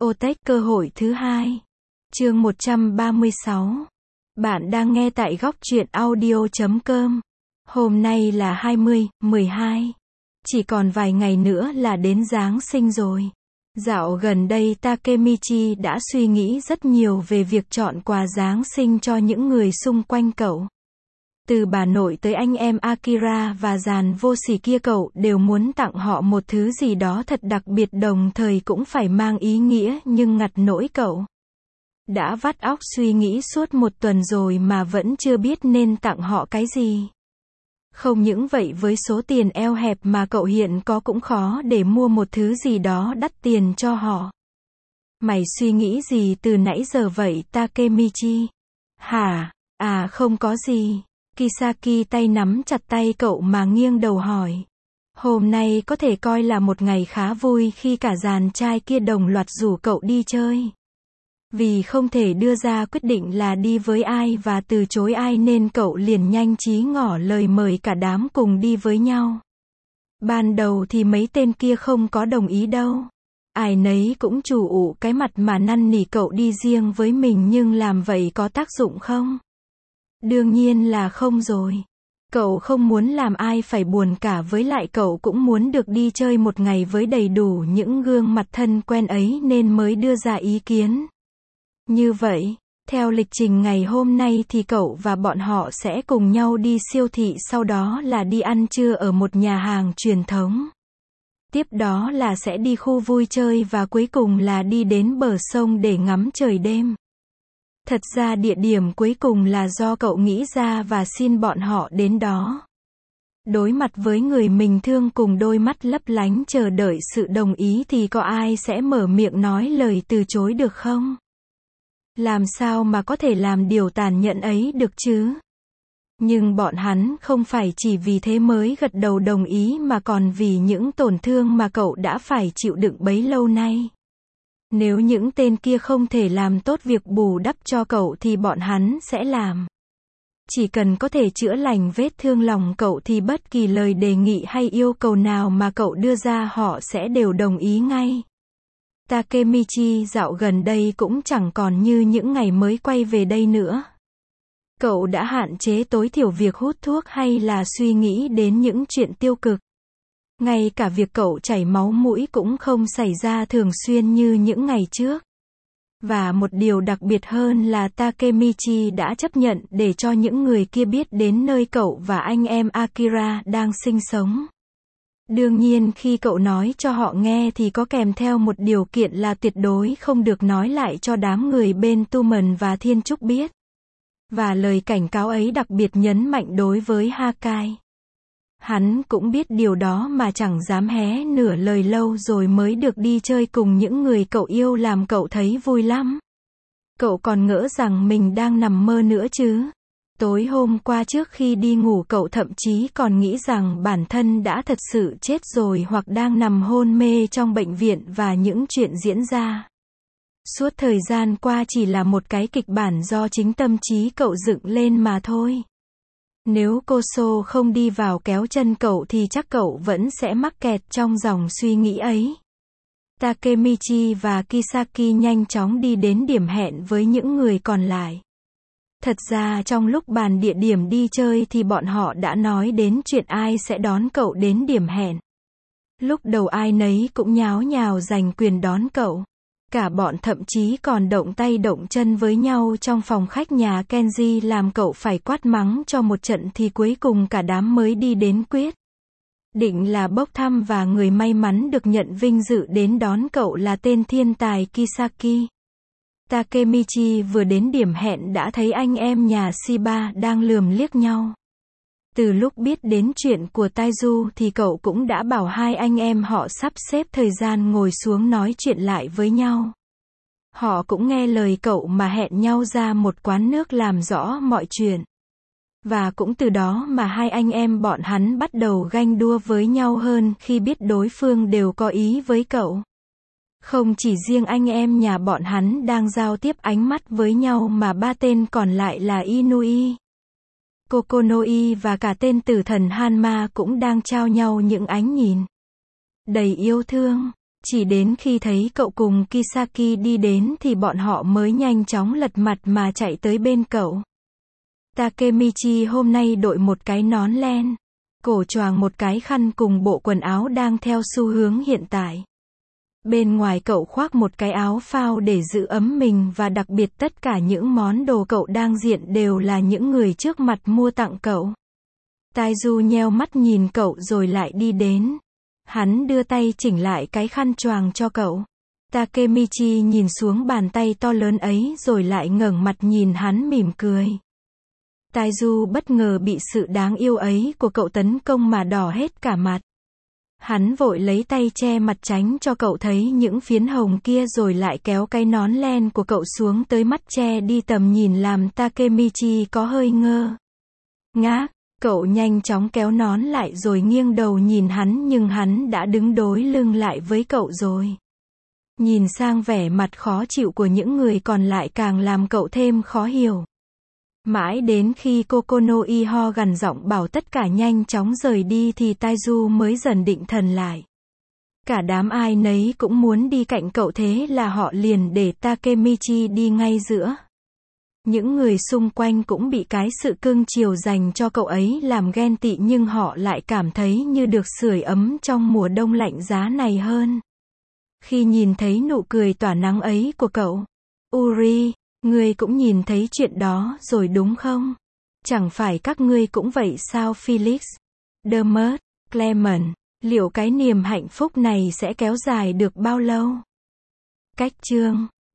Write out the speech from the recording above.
Otech cơ hội thứ hai. Chương 136. Bạn đang nghe tại góc truyện audio.com. Hôm nay là 20/12. Chỉ còn vài ngày nữa là đến Giáng sinh rồi. Dạo gần đây Takemichi đã suy nghĩ rất nhiều về việc chọn quà Giáng sinh cho những người xung quanh cậu. Từ bà nội tới anh em Akira và dàn vô sỉ kia, cậu đều muốn tặng họ một thứ gì đó thật đặc biệt, đồng thời cũng phải mang ý nghĩa, nhưng ngặt nỗi cậu đã vắt óc suy nghĩ suốt một tuần rồi mà vẫn chưa biết nên tặng họ cái gì. Không những vậy, với số tiền eo hẹp mà cậu hiện có cũng khó để mua một thứ gì đó đắt tiền cho họ. Mày suy nghĩ gì từ nãy giờ vậy Takemichi? Hả? À không có gì. Kisaki tay nắm chặt tay cậu mà nghiêng đầu hỏi. Hôm nay có thể coi là một ngày khá vui khi cả dàn trai kia đồng loạt rủ cậu đi chơi. Vì không thể đưa ra quyết định là đi với ai và từ chối ai nên cậu liền nhanh trí ngỏ lời mời cả đám cùng đi với nhau. Ban đầu thì mấy tên kia không có đồng ý đâu. Ai nấy cũng chủ ụ cái mặt mà năn nỉ cậu đi riêng với mình, nhưng làm vậy có tác dụng không? Đương nhiên là không rồi. Cậu không muốn làm ai phải buồn cả, với lại cậu cũng muốn được đi chơi một ngày với đầy đủ những gương mặt thân quen ấy nên mới đưa ra ý kiến. Như vậy, theo lịch trình ngày hôm nay thì cậu và bọn họ sẽ cùng nhau đi siêu thị, sau đó là đi ăn trưa ở một nhà hàng truyền thống. Tiếp đó là sẽ đi khu vui chơi và cuối cùng là đi đến bờ sông để ngắm trời đêm. Thật ra địa điểm cuối cùng là do cậu nghĩ ra và xin bọn họ đến đó. Đối mặt với người mình thương cùng đôi mắt lấp lánh chờ đợi sự đồng ý thì có ai sẽ mở miệng nói lời từ chối được không? Làm sao mà có thể làm điều tàn nhẫn ấy được chứ? Nhưng bọn hắn không phải chỉ vì thế mới gật đầu đồng ý mà còn vì những tổn thương mà cậu đã phải chịu đựng bấy lâu nay. Nếu những tên kia không thể làm tốt việc bù đắp cho cậu thì bọn hắn sẽ làm. Chỉ cần có thể chữa lành vết thương lòng cậu thì bất kỳ lời đề nghị hay yêu cầu nào mà cậu đưa ra họ sẽ đều đồng ý ngay. Takemichi dạo gần đây cũng chẳng còn như những ngày mới quay về đây nữa. Cậu đã hạn chế tối thiểu việc hút thuốc hay là suy nghĩ đến những chuyện tiêu cực. Ngay cả việc cậu chảy máu mũi cũng không xảy ra thường xuyên như những ngày trước. Và một điều đặc biệt hơn là Takemichi đã chấp nhận để cho những người kia biết đến nơi cậu và anh em Akira đang sinh sống. Đương nhiên khi cậu nói cho họ nghe thì có kèm theo một điều kiện là tuyệt đối không được nói lại cho đám người bên Tumen và Thiên Trúc biết. Và lời cảnh cáo ấy đặc biệt nhấn mạnh đối với Hakai. Hắn cũng biết điều đó mà chẳng dám hé nửa lời, lâu rồi mới được đi chơi cùng những người cậu yêu làm cậu thấy vui lắm. Cậu còn ngỡ rằng mình đang nằm mơ nữa chứ. Tối hôm qua trước khi đi ngủ cậu thậm chí còn nghĩ rằng bản thân đã thật sự chết rồi hoặc đang nằm hôn mê trong bệnh viện và những chuyện diễn ra suốt thời gian qua chỉ là một cái kịch bản do chính tâm trí cậu dựng lên mà thôi. Nếu Koso không đi vào kéo chân cậu thì chắc cậu vẫn sẽ mắc kẹt trong dòng suy nghĩ ấy. Takemichi và Kisaki nhanh chóng đi đến điểm hẹn với những người còn lại. Thật ra trong lúc bàn địa điểm đi chơi thì bọn họ đã nói đến chuyện ai sẽ đón cậu đến điểm hẹn. Lúc đầu ai nấy cũng nháo nhào giành quyền đón cậu. Cả bọn thậm chí còn động tay động chân với nhau trong phòng khách nhà Kenji làm cậu phải quát mắng cho một trận thì cuối cùng cả đám mới đi đến quyết định là bốc thăm và người may mắn được nhận vinh dự đến đón cậu là tên thiên tài Kisaki. Takemichi vừa đến điểm hẹn đã thấy anh em nhà Shiba đang lườm liếc nhau. Từ lúc biết đến chuyện của Taiju thì cậu cũng đã bảo hai anh em họ sắp xếp thời gian ngồi xuống nói chuyện lại với nhau. Họ cũng nghe lời cậu mà hẹn nhau ra một quán nước làm rõ mọi chuyện. Và cũng từ đó mà hai anh em bọn hắn bắt đầu ganh đua với nhau hơn khi biết đối phương đều có ý với cậu. Không chỉ riêng anh em nhà bọn hắn đang giao tiếp ánh mắt với nhau mà ba tên còn lại là Inui, Kokonoi và cả tên tử thần Hanma cũng đang trao nhau những ánh nhìn đầy yêu thương. Chỉ đến khi thấy cậu cùng Kisaki đi đến thì bọn họ mới nhanh chóng lật mặt mà chạy tới bên cậu. Takemichi hôm nay đội một cái nón len, cổ choàng một cái khăn cùng bộ quần áo đang theo xu hướng hiện tại. Bên ngoài cậu khoác một cái áo phao để giữ ấm mình và đặc biệt tất cả những món đồ cậu đang diện đều là những người trước mặt mua tặng cậu. Taiju nheo mắt nhìn cậu rồi lại đi đến. Hắn đưa tay chỉnh lại cái khăn choàng cho cậu. Takemichi nhìn xuống bàn tay to lớn ấy rồi lại ngẩng mặt nhìn hắn mỉm cười. Taiju bất ngờ bị sự đáng yêu ấy của cậu tấn công mà đỏ hết cả mặt. Hắn vội lấy tay che mặt tránh cho cậu thấy những phiến hồng kia rồi lại kéo cái nón len của cậu xuống tới mắt che đi tầm nhìn làm Takemichi có hơi ngơ ngác. Cậu nhanh chóng kéo nón lại rồi nghiêng đầu nhìn hắn nhưng hắn đã đứng đối lưng lại với cậu rồi. Nhìn sang vẻ mặt khó chịu của những người còn lại càng làm cậu thêm khó hiểu. Mãi đến khi Kokono Iho gằn giọng bảo tất cả nhanh chóng rời đi thì Taiju mới dần định thần lại. Cả đám ai nấy cũng muốn đi cạnh cậu thế là họ liền để Takemichi đi ngay giữa. Những người xung quanh cũng bị cái sự cưng chiều dành cho cậu ấy làm ghen tị nhưng họ lại cảm thấy như được sưởi ấm trong mùa đông lạnh giá này hơn. Khi nhìn thấy nụ cười tỏa nắng ấy của cậu, Uri, ngươi cũng nhìn thấy chuyện đó rồi đúng không? Chẳng phải các ngươi cũng vậy sao Felix? Dermot, Clement, liệu cái niềm hạnh phúc này sẽ kéo dài được bao lâu? Cách chương